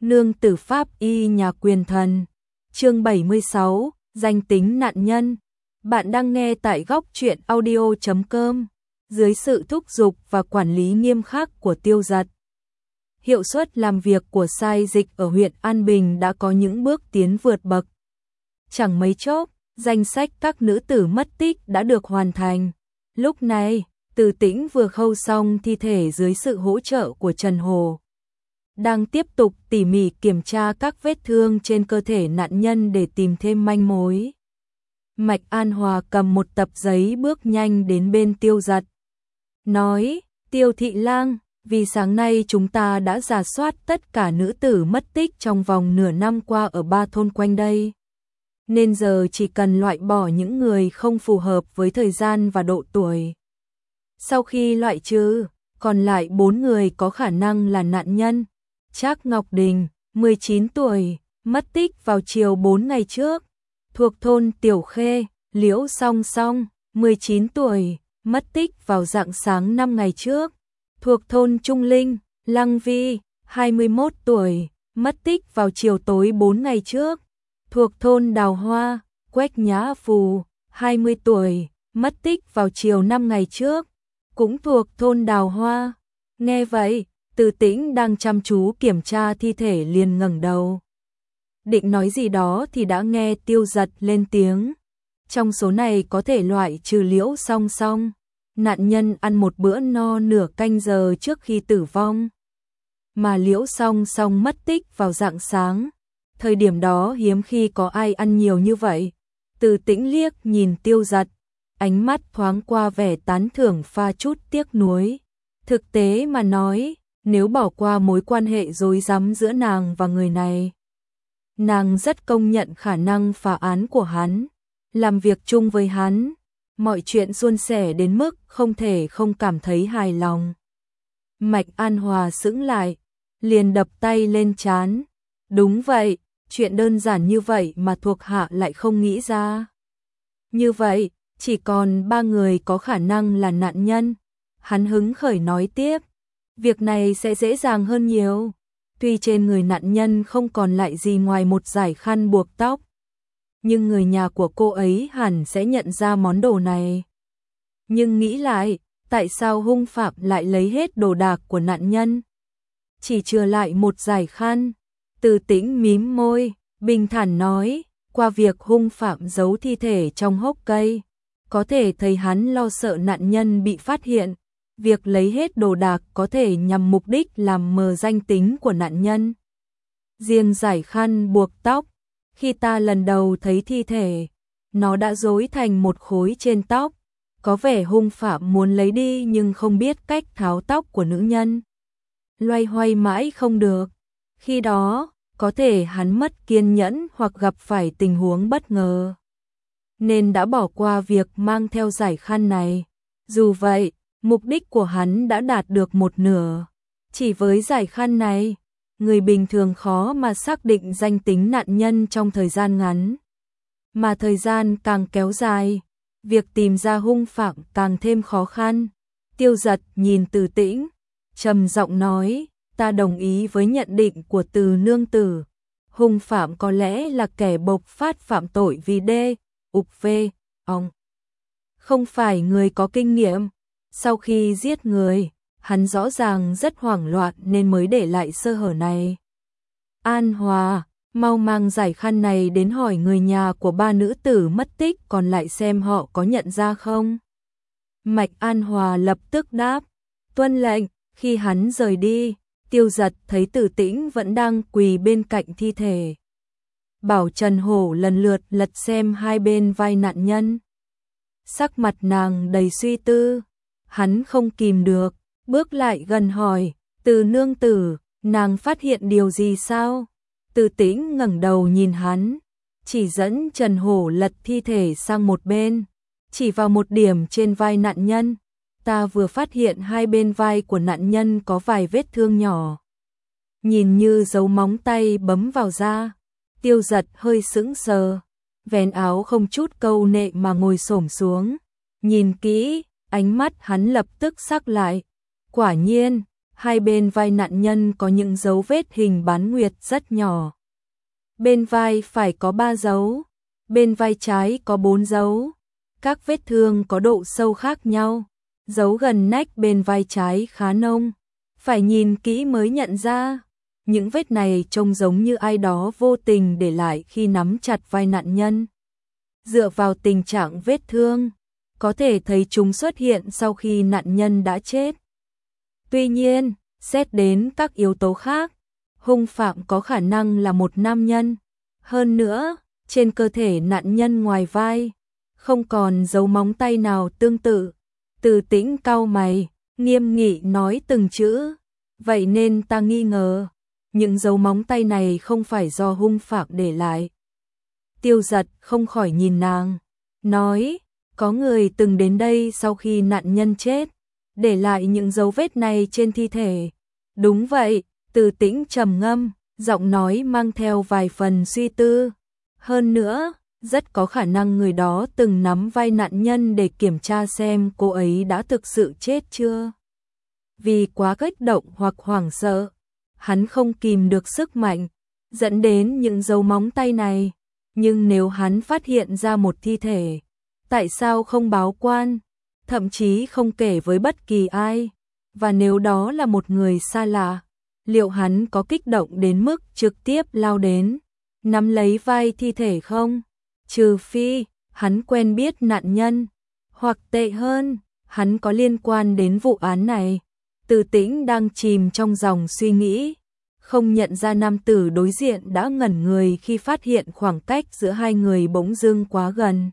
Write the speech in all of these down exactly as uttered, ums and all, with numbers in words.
Nương tử pháp y nhà quyền thần. Chương bảy mươi sáu, danh tính nạn nhân. Bạn đang nghe tại góc truyện audio chấm com. Dưới sự thúc giục và quản lý nghiêm khắc của Tiêu Dật, hiệu suất làm việc của sai dịch ở huyện An Bình đã có những bước tiến vượt bậc. Chẳng mấy chốc, danh sách các nữ tử mất tích đã được hoàn thành. Lúc này, Từ Tĩnh vừa khâu xong thi thể dưới sự hỗ trợ của Trần Hồ, đang tiếp tục tỉ mỉ kiểm tra các vết thương trên cơ thể nạn nhân để tìm thêm manh mối. Mạch An Hòa cầm một tập giấy bước nhanh đến bên Tiêu Dật, nói: Tiêu thị lang, vì sáng nay chúng ta đã rà soát tất cả nữ tử mất tích trong vòng nửa năm qua ở ba thôn quanh đây, nên giờ chỉ cần loại bỏ những người không phù hợp với thời gian và độ tuổi. Sau khi loại trừ, còn lại bốn người có khả năng là nạn nhân. Trác Ngọc Đình, mười chín tuổi, mất tích vào chiều bốn ngày trước, thuộc thôn Tiểu Khê. Liễu Song Song, mười chín tuổi, mất tích vào rạng sáng năm ngày trước, thuộc thôn Trung Linh. Lăng Vi, hai mươi mốt tuổi, mất tích vào chiều tối bốn ngày trước, thuộc thôn Đào Hoa. Quách Nhã Phù, hai mươi tuổi, mất tích vào chiều năm ngày trước, cũng thuộc thôn Đào Hoa. Nghe vậy, Từ Tĩnh đang chăm chú kiểm tra thi thể liền ngẩng đầu, định nói gì đó thì đã nghe Tiêu Dật lên tiếng: trong số này có thể loại trừ Liễu Song Song, nạn nhân ăn một bữa no nửa canh giờ trước khi tử vong, mà Liễu Song Song mất tích vào rạng sáng, thời điểm đó hiếm khi có ai ăn nhiều như vậy. Từ Tĩnh liếc nhìn Tiêu Dật, ánh mắt thoáng qua vẻ tán thưởng pha chút tiếc nuối. Thực tế mà nói, nếu bỏ qua mối quan hệ rối rắm giữa nàng và người này, nàng rất công nhận khả năng phá án của hắn, làm việc chung với hắn, mọi chuyện suôn sẻ đến mức không thể không cảm thấy hài lòng. Mạch An Hòa sững lại, liền đập tay lên trán. Đúng vậy, chuyện đơn giản như vậy mà thuộc hạ lại không nghĩ ra. Như vậy, chỉ còn ba người có khả năng là nạn nhân. Hắn hứng khởi nói tiếp, việc này sẽ dễ dàng hơn nhiều. Tuy trên người nạn nhân không còn lại gì ngoài một dải khăn buộc tóc, nhưng người nhà của cô ấy hẳn sẽ nhận ra món đồ này. Nhưng nghĩ lại, tại sao hung phạm lại lấy hết đồ đạc của nạn nhân, chỉ chừa lại một dải khăn? Từ Tĩnh mím môi, bình thản nói, qua việc hung phạm giấu thi thể trong hốc cây, có thể thấy hắn lo sợ nạn nhân bị phát hiện. Việc lấy hết đồ đạc có thể nhằm mục đích làm mờ danh tính của nạn nhân. Riêng dải khăn buộc tóc, khi ta lần đầu thấy thi thể, nó đã rối thành một khối trên tóc, có vẻ hung phạm muốn lấy đi nhưng không biết cách tháo tóc của nữ nhân. Loay hoay mãi không được. Khi đó, có thể hắn mất kiên nhẫn hoặc gặp phải tình huống bất ngờ, nên đã bỏ qua việc mang theo dải khăn này. Dù vậy, mục đích của hắn đã đạt được một nửa. Chỉ với dải khăn này, người bình thường khó mà xác định danh tính nạn nhân trong thời gian ngắn. Mà thời gian càng kéo dài, việc tìm ra hung phạm càng thêm khó khăn. Tiêu Dật nhìn Từ Tĩnh, trầm giọng nói, ta đồng ý với nhận định của Từ nương tử. Hung phạm có lẽ là kẻ bộc phát phạm tội vì đê, ục vê, ong. Không phải người có kinh nghiệm. Sau khi giết người, hắn rõ ràng rất hoảng loạn nên mới để lại sơ hở này. An Hòa, mau mang dải khăn này đến hỏi người nhà của ba nữ tử mất tích còn lại xem họ có nhận ra không. Mạch An Hòa lập tức đáp, tuân lệnh. Khi hắn rời đi, Tiêu Dật thấy Từ Tĩnh vẫn đang quỳ bên cạnh thi thể, bảo Trần Hổ lần lượt lật xem hai bên vai nạn nhân. Sắc mặt nàng đầy suy tư. Hắn không kìm được, bước lại gần hỏi, Từ nương tử, nàng phát hiện điều gì sao? Từ Tĩnh ngẩng đầu nhìn hắn, chỉ dẫn Trần Hổ lật thi thể sang một bên, chỉ vào một điểm trên vai nạn nhân. Ta vừa phát hiện hai bên vai của nạn nhân có vài vết thương nhỏ, nhìn như dấu móng tay bấm vào da. Tiêu Dật hơi sững sờ, vén áo không chút câu nệ mà ngồi xổm xuống, nhìn kỹ. Ánh mắt hắn lập tức sắc lại. Quả nhiên, hai bên vai nạn nhân có những dấu vết hình bán nguyệt rất nhỏ. Bên vai phải có ba dấu, bên vai trái có bốn dấu. Các vết thương có độ sâu khác nhau. Dấu gần nách bên vai trái khá nông, phải nhìn kỹ mới nhận ra. Những vết này trông giống như ai đó vô tình để lại khi nắm chặt vai nạn nhân. Dựa vào tình trạng vết thương, có thể thấy chúng xuất hiện sau khi nạn nhân đã chết. Tuy nhiên, xét đến các yếu tố khác, hung phạm có khả năng là một nam nhân. Hơn nữa, trên cơ thể nạn nhân ngoài vai, không còn dấu móng tay nào tương tự. Từ Tĩnh cau mày, nghiêm nghị nói từng chữ. Vậy nên ta nghi ngờ, những dấu móng tay này không phải do hung phạm để lại. Tiêu Giật không khỏi nhìn nàng, nói, có người từng đến đây sau khi nạn nhân chết, để lại những dấu vết này trên thi thể. Đúng vậy, Từ Tĩnh trầm ngâm, giọng nói mang theo vài phần suy tư. Hơn nữa, rất có khả năng người đó từng nắm vai nạn nhân để kiểm tra xem cô ấy đã thực sự chết chưa. Vì quá kích động hoặc hoảng sợ, hắn không kìm được sức mạnh, dẫn đến những dấu móng tay này. Nhưng nếu hắn phát hiện ra một thi thể, tại sao không báo quan, thậm chí không kể với bất kỳ ai? Và nếu đó là một người xa lạ, liệu hắn có kích động đến mức trực tiếp lao đến, nắm lấy vai thi thể không? Trừ phi, hắn quen biết nạn nhân, hoặc tệ hơn, hắn có liên quan đến vụ án này. Từ Tĩnh đang chìm trong dòng suy nghĩ, không nhận ra nam tử đối diện đã ngẩn người khi phát hiện khoảng cách giữa hai người bỗng dưng quá gần.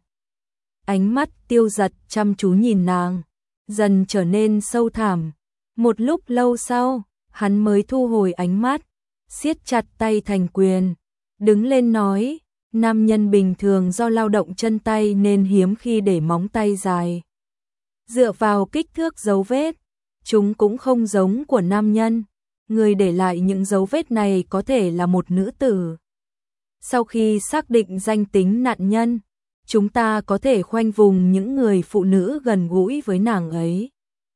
Ánh mắt Tiêu Giật chăm chú nhìn nàng, dần trở nên sâu thẳm. Một lúc lâu sau, hắn mới thu hồi ánh mắt, siết chặt tay thành quyền, đứng lên nói, nam nhân bình thường do lao động chân tay nên hiếm khi để móng tay dài. Dựa vào kích thước dấu vết, chúng cũng không giống của nam nhân. Người để lại những dấu vết này có thể là một nữ tử. Sau khi xác định danh tính nạn nhân, chúng ta có thể khoanh vùng những người phụ nữ gần gũi với nàng ấy.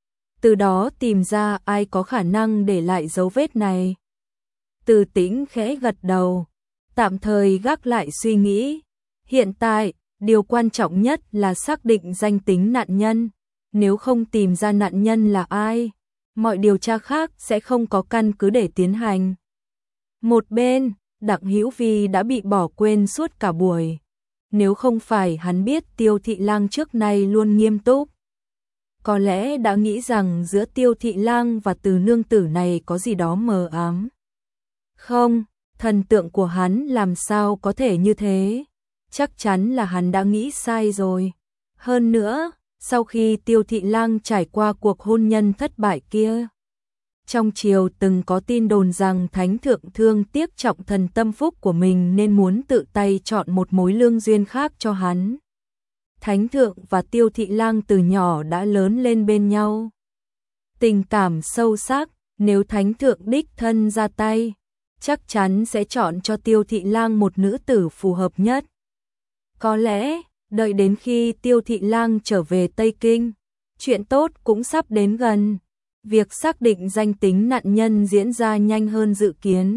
Từ đó tìm ra ai có khả năng để lại dấu vết này. Từ Tĩnh khẽ gật đầu, tạm thời gác lại suy nghĩ. Hiện tại, điều quan trọng nhất là xác định danh tính nạn nhân. Nếu không tìm ra nạn nhân là ai, mọi điều tra khác sẽ không có căn cứ để tiến hành. Một bên, Đặng Hữu Vi đã bị bỏ quên suốt cả buổi. Nếu không phải hắn biết Tiêu Thị Lang trước nay luôn nghiêm túc, có lẽ đã nghĩ rằng giữa Tiêu Thị Lang và Từ nương tử này có gì đó mờ ám. Không, thần tượng của hắn làm sao có thể như thế? Chắc chắn là hắn đã nghĩ sai rồi. Hơn nữa, sau khi Tiêu Thị Lang trải qua cuộc hôn nhân thất bại kia, trong triều từng có tin đồn rằng Thánh Thượng thương tiếc trọng thần tâm phúc của mình nên muốn tự tay chọn một mối lương duyên khác cho hắn. Thánh Thượng và Tiêu Thị Lang từ nhỏ đã lớn lên bên nhau. Tình cảm sâu sắc, nếu Thánh Thượng đích thân ra tay, chắc chắn sẽ chọn cho Tiêu Thị Lang một nữ tử phù hợp nhất. Có lẽ, đợi đến khi Tiêu Thị Lang trở về Tây Kinh, chuyện tốt cũng sắp đến gần. Việc xác định danh tính nạn nhân diễn ra nhanh hơn dự kiến.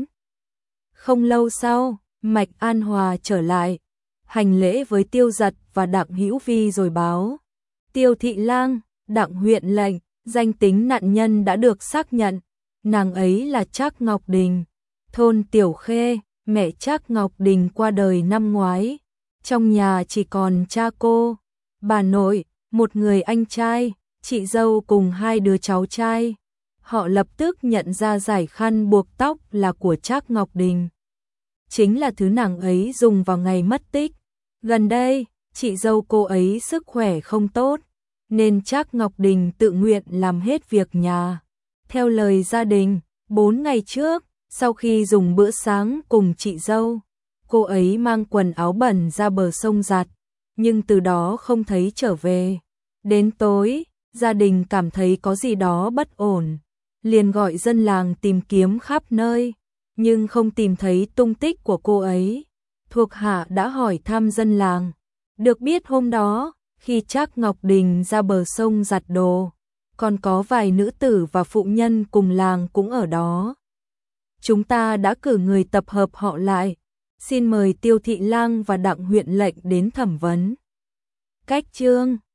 Không lâu sau, Mạch An Hòa trở lại, hành lễ với Tiêu Giật và Đặng Hữu Vi rồi báo. Tiêu Thị Lang, Đặng huyện lệnh, danh tính nạn nhân đã được xác nhận. Nàng ấy là Trác Ngọc Đình, thôn Tiểu Khê, mẹ Trác Ngọc Đình qua đời năm ngoái. Trong nhà chỉ còn cha cô, bà nội, một người anh trai, chị dâu cùng hai đứa cháu trai. Họ lập tức nhận ra dải khăn buộc tóc là của Trác Ngọc Đình. Chính là thứ nàng ấy dùng vào ngày mất tích. Gần đây, chị dâu cô ấy sức khỏe không tốt, nên Trác Ngọc Đình tự nguyện làm hết việc nhà. Theo lời gia đình, bốn ngày trước, sau khi dùng bữa sáng cùng chị dâu, cô ấy mang quần áo bẩn ra bờ sông giặt, nhưng từ đó không thấy trở về. Đến tối, gia đình cảm thấy có gì đó bất ổn, liền gọi dân làng tìm kiếm khắp nơi, nhưng không tìm thấy tung tích của cô ấy. Thuộc hạ đã hỏi thăm dân làng, được biết hôm đó, khi Trác Ngọc Đình ra bờ sông giặt đồ, còn có vài nữ tử và phụ nhân cùng làng cũng ở đó. Chúng ta đã cử người tập hợp họ lại, xin mời Tiêu Thị Lang và Đặng huyện lệnh đến thẩm vấn. Cách chương